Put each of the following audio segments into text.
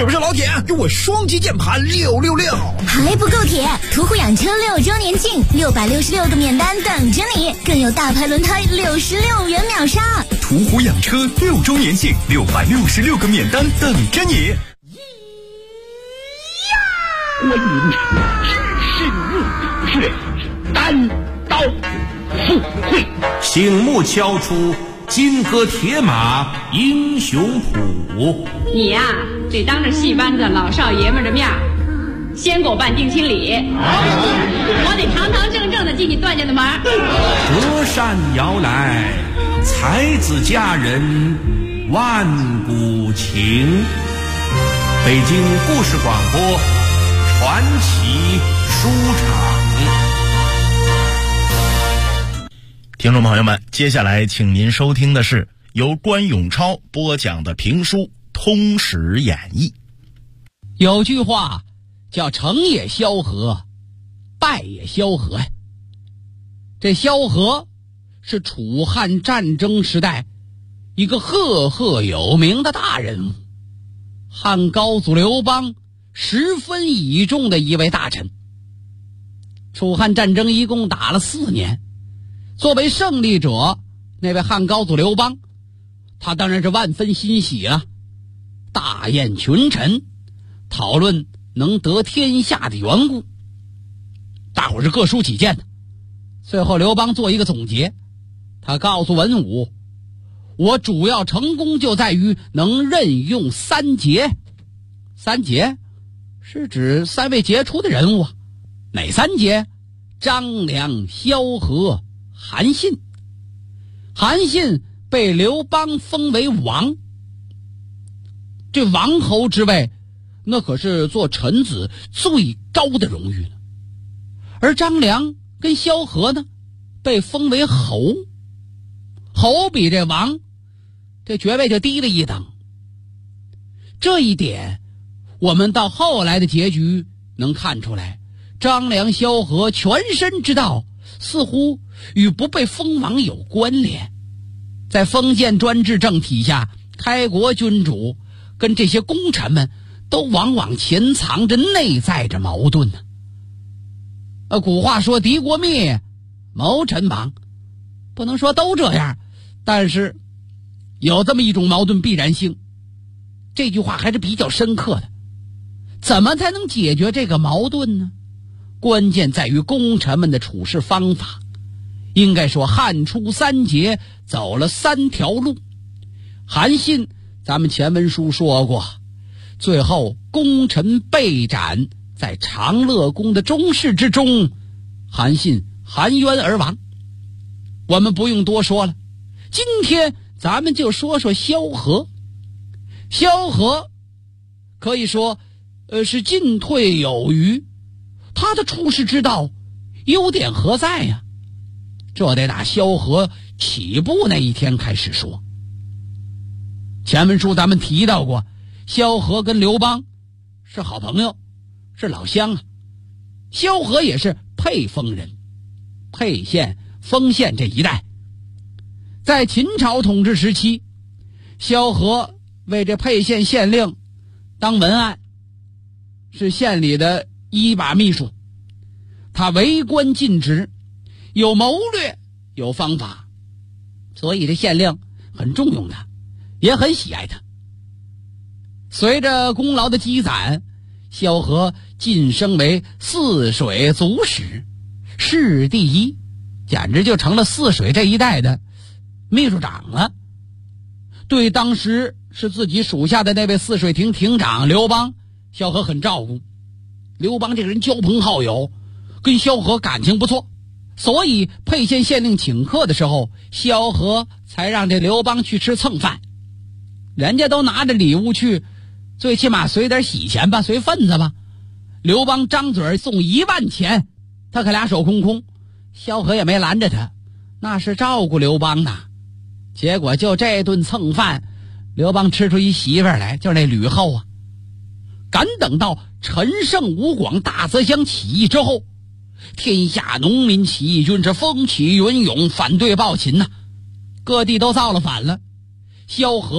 是不是老铁？给我双击键盘666！ 还不够铁！途虎养车6周年庆，666个免单等着你，更有大牌轮胎66元秒杀。 途虎养车6周年庆，666个免单等着你。 观音是怒却单刀赴会， 醒目敲出金戈铁马英雄谱。 你呀，得当着戏班子老少爷们的面先给我办定亲礼，我得堂堂正正的进你段家的门。 隔山遥来，才子佳人万古情。北京故事广播传奇书场。 听众朋友们，接下来请您收听的是由关永超播讲的评书《通史演义》。 有句话叫成也萧何，败也萧何呀。这萧何是楚汉战争时代一个赫赫有名的大人物，汉高祖刘邦十分倚重的一位大臣。楚汉战争一共打了4年，作为胜利者，那位汉高祖刘邦，他当然是万分欣喜了，大宴群臣，讨论能得天下的缘故。大伙是各抒己见的。最后刘邦做一个总结，他告诉文武，我主要成功就在于能任用3杰。3杰是指3位杰出的人物啊。哪3杰？张良、萧何、韩信。韩信被刘邦封为王，这王侯之位那可是做臣子最高的荣誉了。而张良跟萧何呢，被封为侯，侯比这王这爵位就低了一等。这一点我们到后来的结局能看出来，张良萧何全身之道似乎与不被封王有关联。在封建专制政体下，开国君主跟这些功臣们都往往潜藏着内在着矛盾呢。古话说敌国灭，谋臣亡，不能说都这样，但是有这么一种矛盾必然性。这句话还是比较深刻的。怎么才能解决这个矛盾呢？关键在于功臣们的处事方法。应该说汉初3杰走了3条路。韩信咱们前文书说过，最后功臣被斩在长乐宫的中室之中，韩信含冤而亡。我们不用多说了，今天咱们就说说萧何。萧何可以说是进退有余，他的处世之道优点何在呀？这得打萧何起步那一天开始说。前文书咱们提到过，萧何跟刘邦是好朋友，是老乡啊。萧何也是沛丰人，沛县、丰县这一带。在秦朝统治时期，萧何为这沛县县令当文案，是县里的一把秘书。他为官尽职，有谋略，有方法，所以这县令很重用他，也很喜爱他。随着功劳的积攒，萧何晋升为泗水足史，市第一，简直就成了泗水这一带的秘书长了。对当时是自己属下的那位泗水亭亭长刘邦，萧何很照顾。刘邦这个人交朋好友，跟萧何感情不错，所以沛县县令请客的时候，萧何才让这刘邦去吃蹭饭。人家都拿着礼物去，最起码随点喜钱吧，随份子吧。刘邦张嘴送1万钱，他可俩手空空，萧何也没拦着他，那是照顾刘邦呢。结果就这顿蹭饭，刘邦吃出一媳妇儿来，就是那吕后啊。赶等到陈胜吴广大泽乡起义之后，天下农民起义军是风起云涌，反对暴秦呐，各地都造了反了。萧何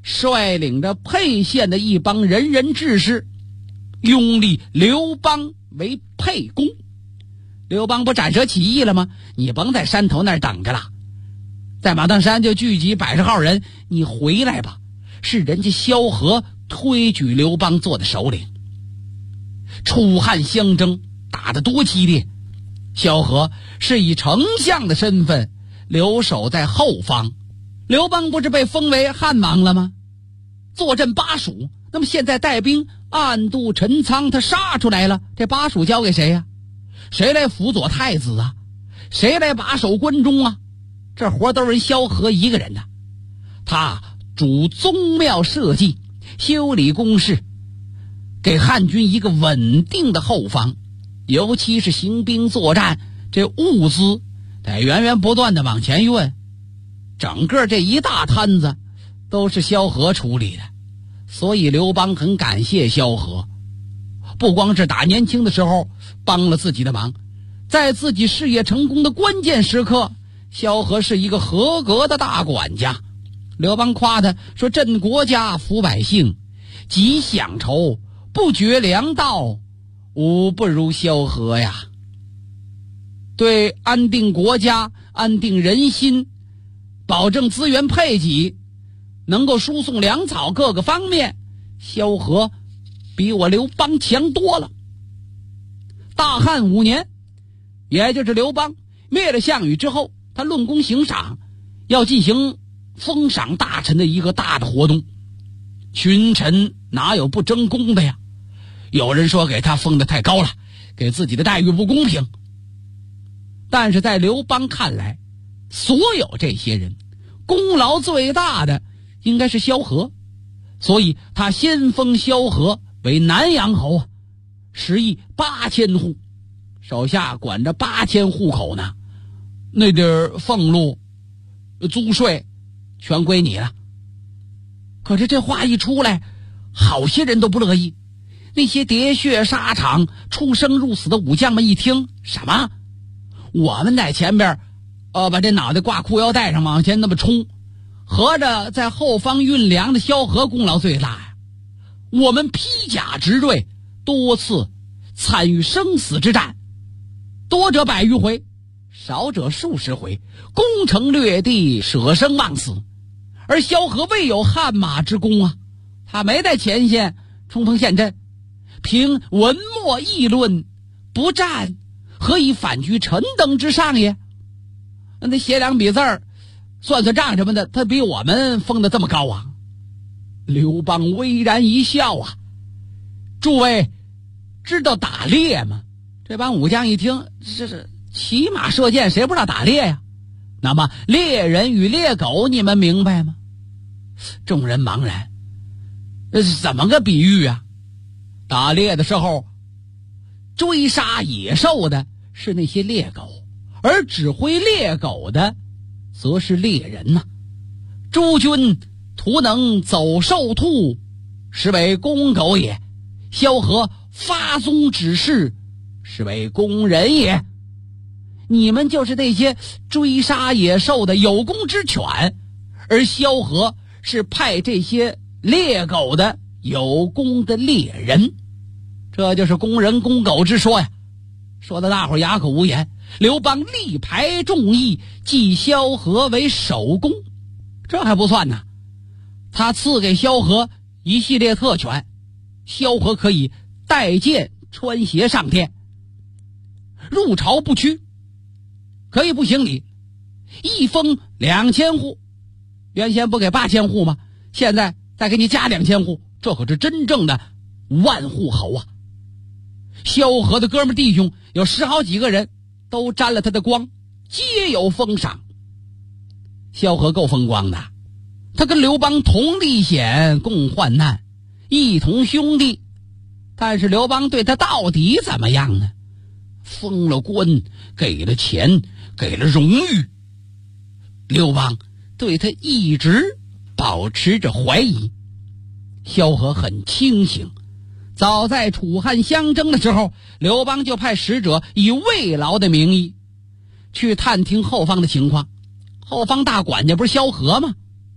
率领着沛县的一帮仁人志士，拥立刘邦为沛公。刘邦不斩蛇起义了吗？你甭在山头那儿等着了，在马当山就聚集100号人，你回来吧。是人家萧何推举刘邦做的首领。楚汉相争打得多激烈，萧何是以丞相的身份留守在后方。刘邦不是被封为汉王了吗？坐镇巴蜀，那么现在带兵暗度陈仓，他杀出来了，这巴蜀交给谁呀？谁来辅佐太子啊？谁来把守关中啊？这活都是萧何一个人的。他主宗庙社稷，修理工事，给汉军一个稳定的后方。尤其是行兵作战，这物资得源源不断的往前运，整个这一大摊子都是萧何处理的。所以刘邦很感谢萧何，不光是打年轻的时候帮了自己的忙，在自己事业成功的关键时刻，萧何是一个合格的大管家。刘邦夸他说：“振国家，抚百姓，极享愁，不绝粮道，无不如萧何呀。”对安定国家、安定人心、保证资源配给，能够输送粮草各个方面，萧何比我刘邦强多了。大汉5年，也就是刘邦灭了项羽之后，他论功行赏，要进行封赏大臣的一个大的活动。群臣哪有不争功的呀？有人说给他封得太高了，给自己的待遇不公平。但是在刘邦看来，所有这些人功劳最大的应该是萧何，所以他先封萧何为南阳侯啊，食邑8000户，手下管着8000户口呢。那点俸禄、租税全归你了。可是这话一出来，好些人都不乐意。那些喋血沙场、出生入死的武将们一听，什么？我们在前边把这脑袋挂裤腰带上往前那么冲，合着在后方运粮的萧何功劳最大呀。我们披甲执锐，多次参与生死之战，多者100余回，少者数十回，攻城略地，舍生忘死。而萧何未有汗马之功啊，他没在前线冲锋陷阵，凭文墨议论，不战何以反居臣等之上也？那写2笔字儿，算算账什么的，他比我们封得这么高啊！刘邦巍然一笑啊，诸位知道打猎吗？这帮武将一听，这是骑马射箭，谁不知道打猎呀？那么猎人与猎狗，你们明白吗？众人茫然，这是怎么个比喻啊？打猎的时候，追杀野兽的是那些猎狗，而指挥猎狗的则是猎人呐。诸君图能走兽兔，实为公狗也；萧何发宗指示，实为公人也。你们就是那些追杀野兽的有功之犬，而萧何是派这些猎狗的有功的猎人。这就是公人公狗之说呀，说的大伙哑口无言。刘邦力排众议，记萧何为首功。这还不算呢，他赐给萧何一系列特权，萧何可以带剑穿鞋上天，入朝不屈，可以不行礼，一封2000户，原先不给8000户吗？现在再给你加2000户，这可是真正的万户侯啊！萧何的哥们弟兄有10好几个人都沾了他的光，皆有封赏。萧何够风光的，他跟刘邦同历险，共患难，一同兄弟。但是刘邦对他到底怎么样呢？封了官，给了钱，给了荣誉，刘邦对他一直保持着怀疑。萧何很清醒，早在楚汉相争的时候，刘邦就派使者以慰劳的名义去探听后方的情况。后方大管家不是萧何吗？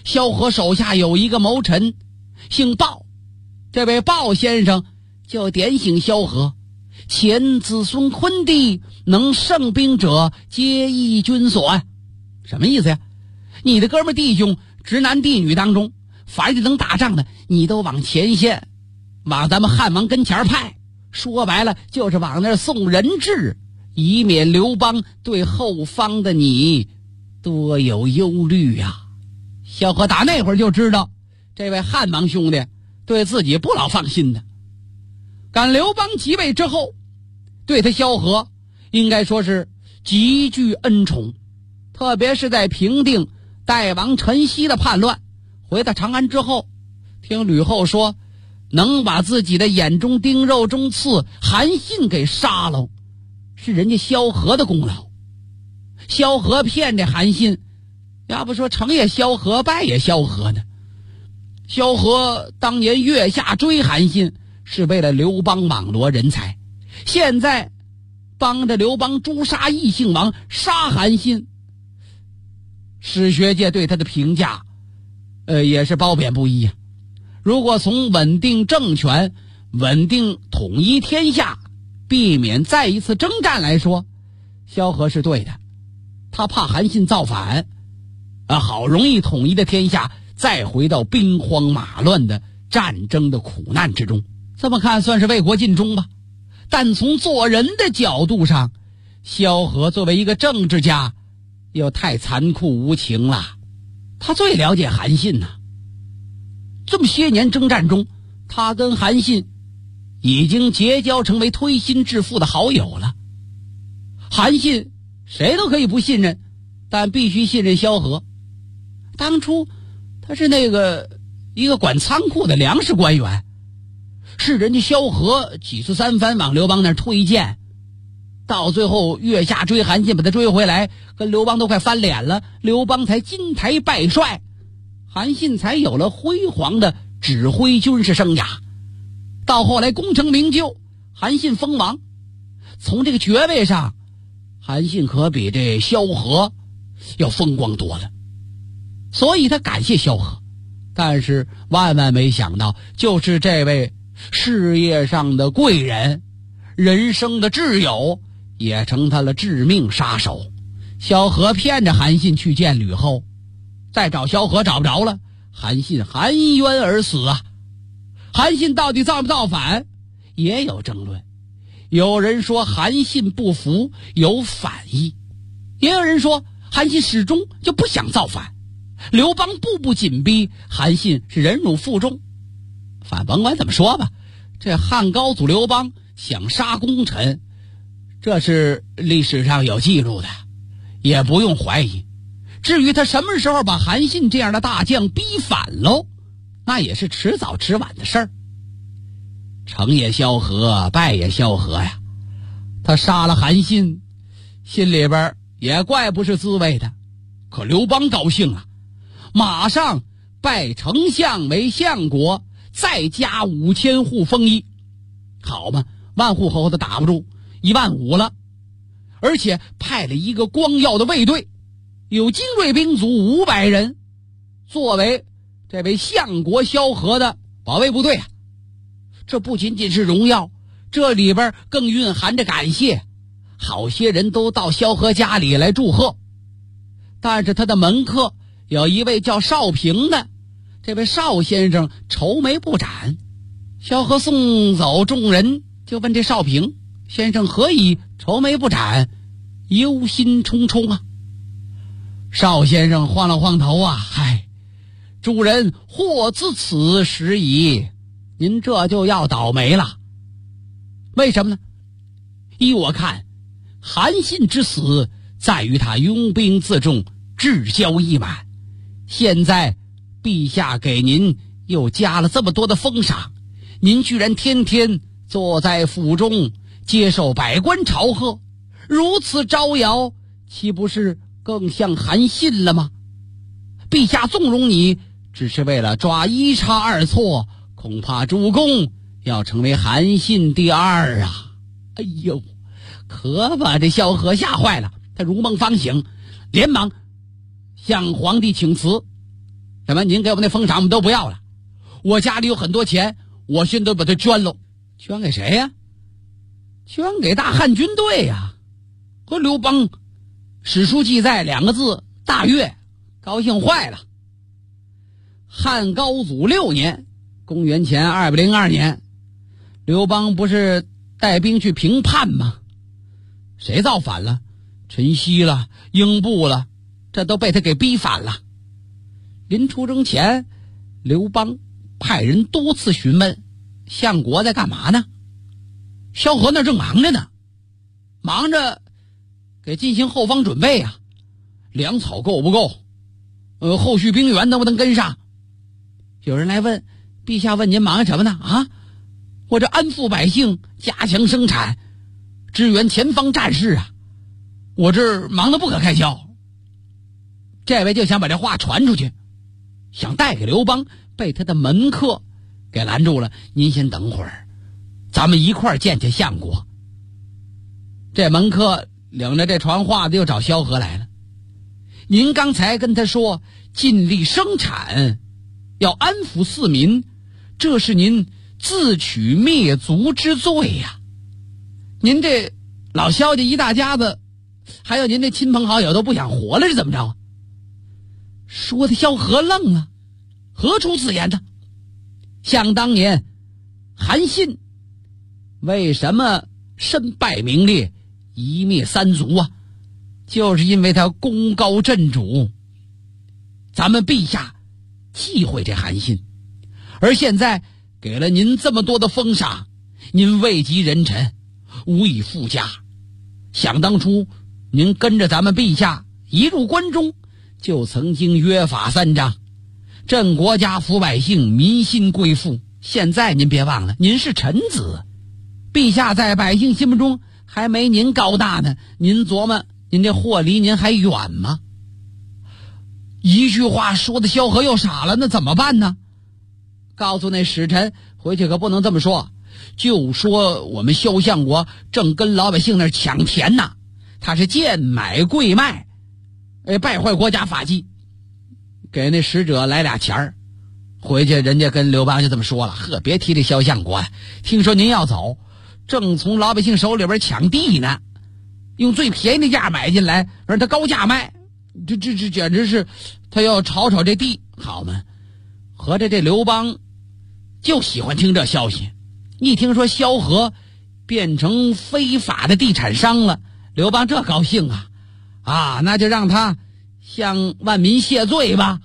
萧何手下有一个谋臣姓鲍，这位鲍先生就点醒萧何，前子孙昆弟，能胜兵者皆依君所。什么意思呀？你的哥们弟兄直男弟女当中，凡是能打仗的，你都往前线，往咱们汉王跟前派。说白了就是往那儿送人质，以免刘邦对后方的你多有忧虑呀。萧何打那会儿就知道这位汉王兄弟对自己不老放心的。赶刘邦即位之后，对他萧何应该说是极具恩宠，特别是在平定代王陈豨的叛乱，回到长安之后，听吕后说能把自己的眼中钉肉中刺韩信给杀了，是人家萧何的功劳。萧何骗这韩信，要不说成也萧何败也萧何呢。萧何当年月下追韩信是为了刘邦网罗人才，现在帮着刘邦诛杀异姓王，杀韩信，史学界对他的评价也是褒贬不一呀。如果从稳定政权、稳定统一天下、避免再一次征战来说，萧何是对的。他怕韩信造反，好容易统一的天下再回到兵荒马乱的战争的苦难之中，这么看算是为国尽忠吧。但从做人的角度上，萧何作为一个政治家又太残酷无情了。他最了解韩信呐，这么些年征战中，他跟韩信已经结交成为推心置腹的好友了。韩信谁都可以不信任，但必须信任萧何。当初他是一个管仓库的粮食官员，是人家萧何几次三番往刘邦那儿推荐，到最后月下追韩信把他追回来，跟刘邦都快翻脸了，刘邦才金台拜帅，韩信才有了辉煌的指挥军事生涯。到后来功成名就，韩信封王，从这个爵位上，韩信可比这萧何要风光多了，所以他感谢萧何。但是万万没想到，就是这位事业上的贵人，人生的挚友，也成他了致命杀手。萧何骗着韩信去见吕后，再找萧何找不着了，韩信含冤而死啊。韩信到底造不造反也有争论，有人说韩信不服有反意，也有人说韩信始终就不想造反，刘邦步步紧逼，韩信是忍辱负重。反甭管怎么说吧，这汉高祖刘邦想杀功臣，这是历史上有记录的，也不用怀疑。至于他什么时候把韩信这样的大将逼反喽，那也是迟早迟晚的事儿。成也萧何，败也萧何呀。他杀了韩信，心里边也怪不是滋味的。可刘邦高兴了，马上拜丞相为相国，再加5000户封邑。好嘛，万户侯都打不住，15000了。而且派了一个光耀的卫队，有精锐兵卒500人，作为这位相国萧何的保卫部队啊。这不仅仅是荣耀，这里边更蕴含着感谢，好些人都到萧何家里来祝贺。但是他的门客有一位叫邵平的，这位邵先生愁眉不展。萧何送走众人，就问这邵平先生何以愁眉不展，忧心忡忡啊？邵先生晃了晃头啊，嗨，主人祸自此时矣，您这就要倒霉了。为什么呢？依我看，韩信之死在于他拥兵自重，志交意满。现在陛下给您又加了这么多的封赏，您居然天天坐在府中接受百官朝贺，如此招摇，岂不是更像韩信了吗？陛下纵容你，只是为了抓一差二错，恐怕主公要成为韩信第二啊！哎呦，可把这萧何吓坏了，他如梦方醒，连忙向皇帝请辞。 什么您给我们那封赏我们都不要了，我家里有很多钱，我现在都把它捐了。捐给谁呀？捐给大汉军队呀。和刘邦史书记载2个字，大悦，高兴坏了。汉高祖6年，公元前202年，刘邦不是带兵去平叛吗？谁造反了？陈豨了，英布了，这都被他给逼反了。临出征前，刘邦派人多次询问相国在干嘛呢？萧何那正忙着呢，忙着给进行后方准备啊，粮草够不够？后续兵员能不能跟上？有人来问，陛下问您忙什么呢？啊，我这安抚百姓，加强生产，支援前方战事啊，我这忙得不可开交。这位就想把这话传出去，想带给刘邦，被他的门客给拦住了。您先等会儿，咱们一块儿见见相国。这门客领着这传话的又找萧何来了。您刚才跟他说尽力生产，要安抚四民，这是您自取灭族之罪呀。您这老萧家一大家子，还有您这亲朋好友都不想活了，是怎么着？说的萧何愣了，何出此言呢？想当年韩信为什么身败名裂，一灭三族啊？就是因为他功高震主。咱们陛下忌讳这韩信，而现在给了您这么多的封赏，您位极人臣，无以复加。想当初您跟着咱们陛下一入关中，就曾经约法3章，振国家抚百姓，民心归附。现在您别忘了，您是臣子，陛下在百姓心目中还没您高大呢，您琢磨您这货离您还远吗？一句话说的萧何又傻了，那怎么办呢？告诉那使臣，回去可不能这么说，就说我们萧相国正跟老百姓那儿抢田呢，他是贱买贵卖，败坏国家法纪。给那使者来俩钱儿，回去人家跟刘邦就这么说了：呵，别提这萧相国了，听说您要走，正从老百姓手里边抢地呢，用最便宜的价买进来，让他高价卖，这简直是他要炒这地，好吗？合着这刘邦就喜欢听这消息，一听说萧何变成非法的地产商了，刘邦这高兴啊，那就让他向万民谢罪吧，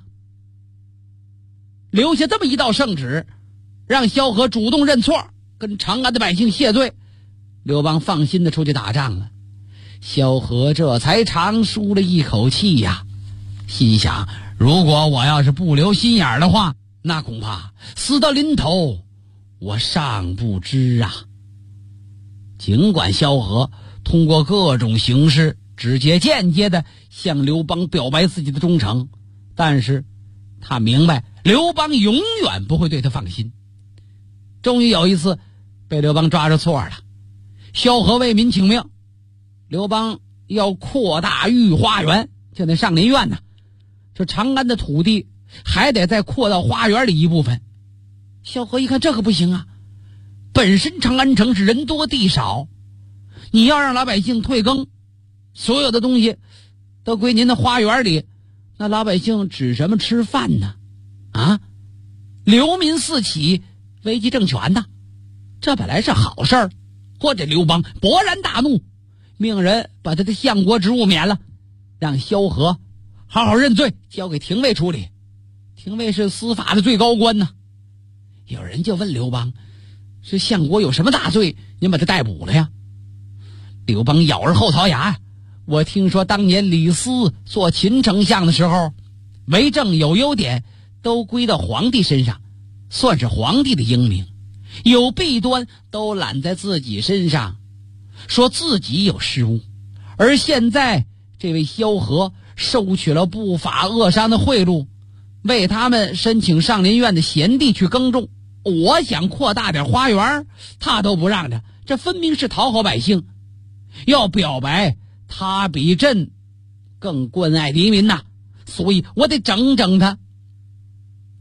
留下这么一道圣旨，让萧何主动认错，跟长安的百姓谢罪。刘邦放心的出去打仗了。萧何这才长舒了一口气呀，心想，如果我要是不留心眼的话，那恐怕死到临头我尚不知啊。尽管萧何通过各种形式直接间接的向刘邦表白自己的忠诚，但是他明白刘邦永远不会对他放心。终于有一次被刘邦抓着错了，萧何为民请命，刘邦要扩大御花园，就那上林苑呢，这长安的土地还得再扩到花园里一部分。萧何一看这可不行啊，本身长安城是人多地少，你要让老百姓退耕，所有的东西都归您的花园里，那老百姓指什么吃饭呢？流民四起，危机政权呢，这本来是好事儿。或者刘邦勃然大怒，命人把他的相国职务免了，让萧何好好认罪，交给廷尉处理。廷尉是司法的最高官呢。有人就问刘邦，是相国有什么大罪，您把他逮捕了呀？刘邦咬着后槽牙，我听说当年李斯做秦丞相的时候，为政有优点都归到皇帝身上，算是皇帝的英明，有弊端都揽在自己身上，说自己有失误。而现在这位萧何收取了不法恶商的贿赂，为他们申请上林苑的闲地去耕种，我想扩大点花园，他都不让着，这分明是讨好百姓。要表白他比朕更关爱黎民呐，所以我得整整他。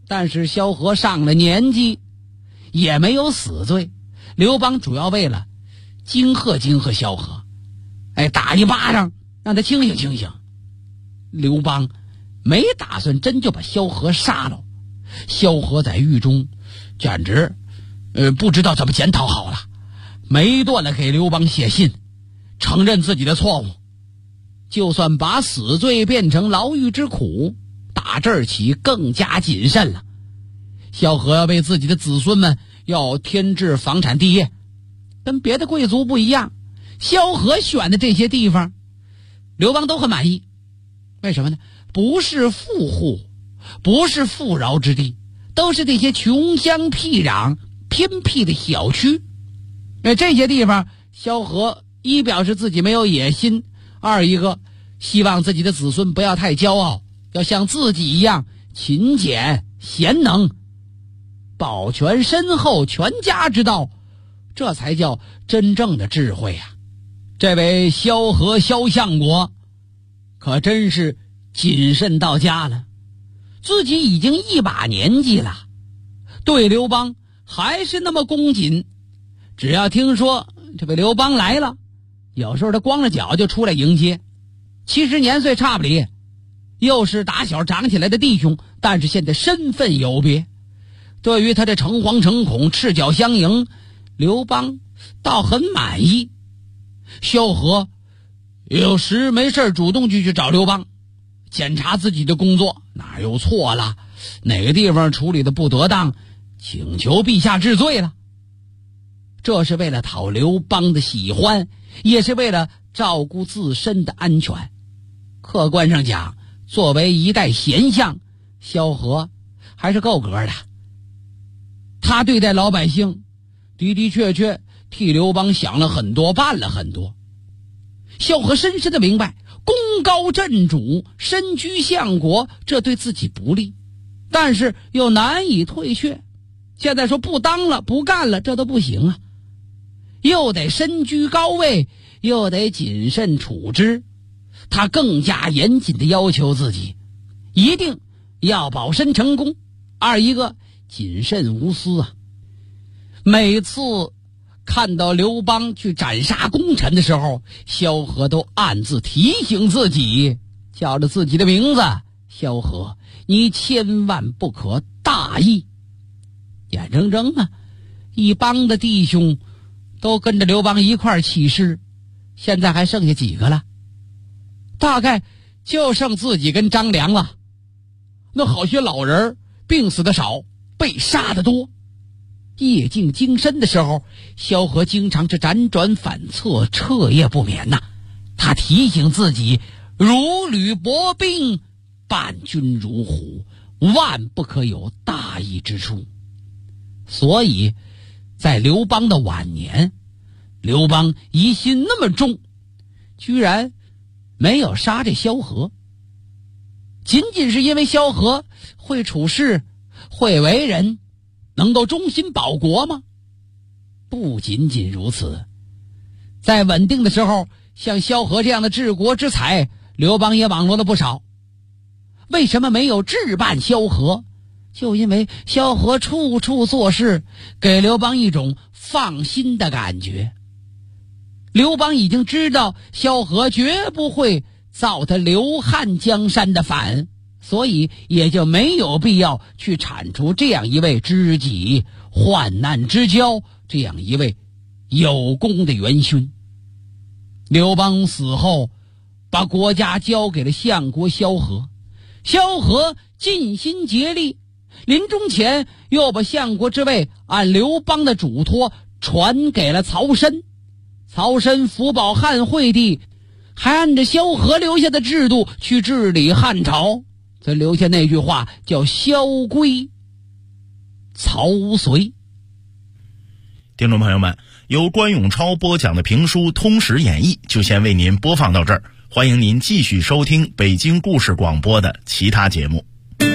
但是萧何上了年纪，也没有死罪。刘邦主要为了惊吓萧何，打一巴掌让他清醒清醒。刘邦没打算真就把萧何杀了。萧何在狱中简直不知道怎么检讨好了，没断的给刘邦写信，承认自己的错误。就算把死罪变成牢狱之苦，打这儿起更加谨慎了。萧何要为自己的子孙们要添置房产地业，跟别的贵族不一样，萧何选的这些地方刘邦都很满意。为什么呢？不是富户，不是富饶之地，都是这些穷乡僻壤偏僻的小区。这些地方萧何一表示自己没有野心，二一个希望自己的子孙不要太骄傲，要像自己一样勤俭贤能，保全身后全家之道，这才叫真正的智慧啊！这位萧何萧相国可真是谨慎到家了，自己已经一把年纪了，对刘邦还是那么恭谨。只要听说这位刘邦来了，有时候他光着脚就出来迎接。其实年岁差不离，又是打小长起来的弟兄，但是现在身份有别。对于他这诚惶诚恐赤脚相迎，刘邦倒很满意。萧何有时没事主动就去找刘邦，检查自己的工作哪有错了，哪个地方处理的不得当，请求陛下治罪了。这是为了讨刘邦的喜欢，也是为了照顾自身的安全。客观上讲，作为一代贤相，萧何还是够格的。他对待老百姓的的确确替刘邦想了很多，办了很多。萧何深深的明白，功高震主，身居相国，这对自己不利，但是又难以退却。现在说不当了不干了，这都不行啊，又得身居高位，又得谨慎处之。他更加严谨的要求自己，一定要保身成功，二一个谨慎无私啊。每次看到刘邦去斩杀功臣的时候，萧何都暗自提醒自己，叫着自己的名字，萧何，你千万不可大意。眼睁睁啊，一帮的弟兄都跟着刘邦一块起事，现在还剩下几个了？大概就剩自己跟张良了。那好些老人病死的少，被杀的多。夜静精深的时候，萧何经常是辗转反侧，彻夜不眠呐。他提醒自己，如履薄冰，伴君如虎，万不可有大意之处。所以在刘邦的晚年，刘邦疑心那么重，居然没有杀这萧何。仅仅是因为萧何会处事，会为人，能够忠心保国吗？不仅仅如此，在稳定的时候，像萧何这样的治国之才，刘邦也网罗了不少。为什么没有置办萧何？就因为萧何处处做事，给刘邦一种放心的感觉。刘邦已经知道萧何绝不会造他刘汉江山的反，所以也就没有必要去铲除这样一位知己，患难之交，这样一位有功的元勋。刘邦死后，把国家交给了相国萧何，萧何尽心竭力，临终前又把相国之位按刘邦的嘱托传给了曹参。曹参辅保汉惠帝，还按着萧何留下的制度去治理汉朝，才留下那句话叫萧规曹随。 听众朋友们，由关永超播讲的评书《通史演义》就先为您播放到这儿，欢迎您继续收听北京故事广播的其他节目。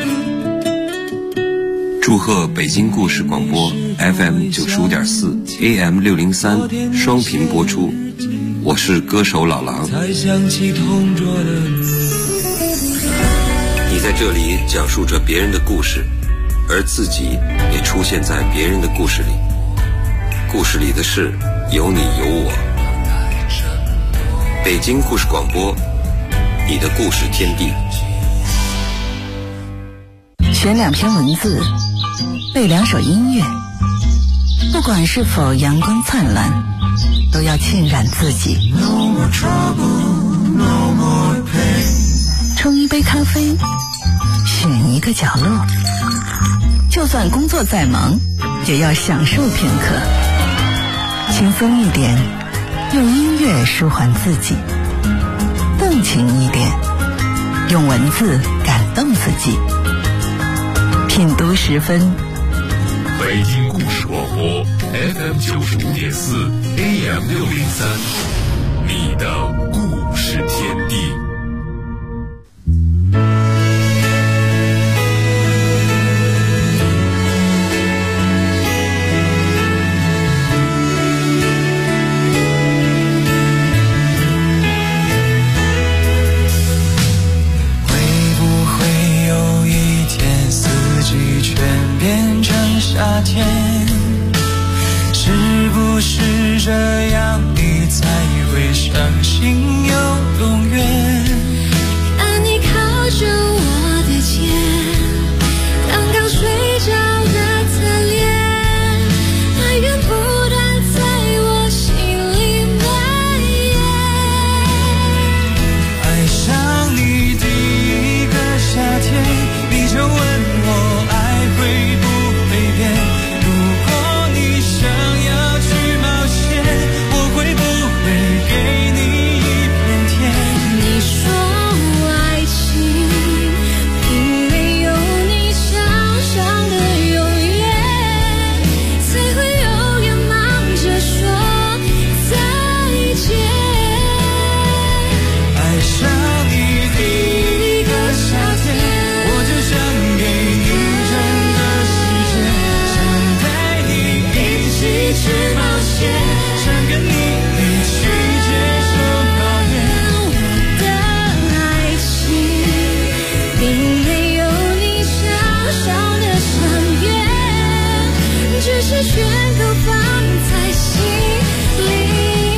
祝贺北京故事广播 FM 95.4 AM 603双频播出，我是歌手老狼。你在这里讲述着别人的故事， 而自己也出现在别人的故事里。故事里的事有你有我。北京故事广播，你的故事天地。 选2篇文字，背2首音乐，不管是否阳光灿烂，都要浸染自己。冲一杯咖啡，选一个角落，就算工作再忙，也要享受片刻。轻松一点，用音乐舒缓自己；动情一点，用文字感动自己。品读10分， 北京故事广播 FM 95.4 AM 603，你的故事天地。 夏天，是不是这样你才会相信有永远？ 当你靠着我的肩，刚刚睡着的侧脸，爱源不断在我心里蔓延。 爱上你第一个夏天，你就问我爱会不如果你想要去冒险，我会不会给你一片天？ 你说爱情并没有你想象的永远，才会永远忙着说再见。 爱上你第一个夏天，我就想给你整个世界，去冒险，想跟你一起接受考验。 我的爱情并没有你想象的深远，只是全都放在心里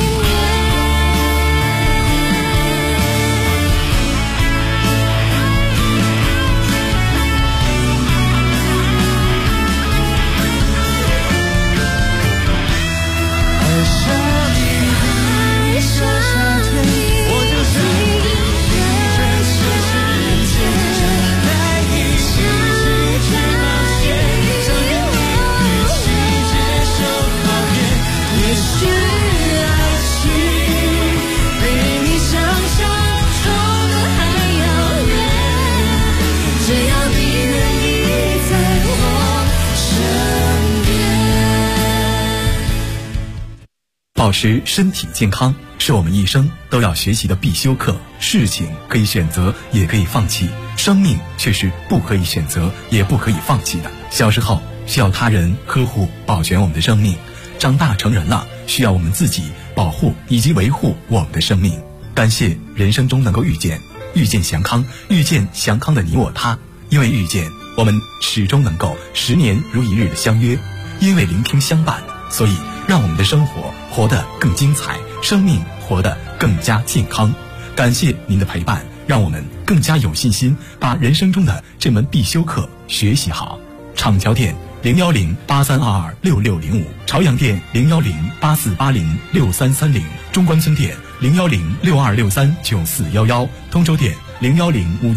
保持身体健康是我们一生都要学习的必修课。事情可以选择，也可以放弃，生命却是不可以选择，也不可以放弃的。小时候需要他人呵护保全我们的生命，长大成人了需要我们自己保护以及维护我们的生命。感谢人生中能够遇见祥康，遇见祥康的你我他。因为遇见，我们始终能够10年如一日的相约；因为聆听相伴，所以让我们的生活活得更精彩，生命活得更加健康。感谢您的陪伴，让我们更加有信心把人生中的这门必修课学习好。厂桥店01083226605，朝阳店01084806330，中关村店01062639411，通州店010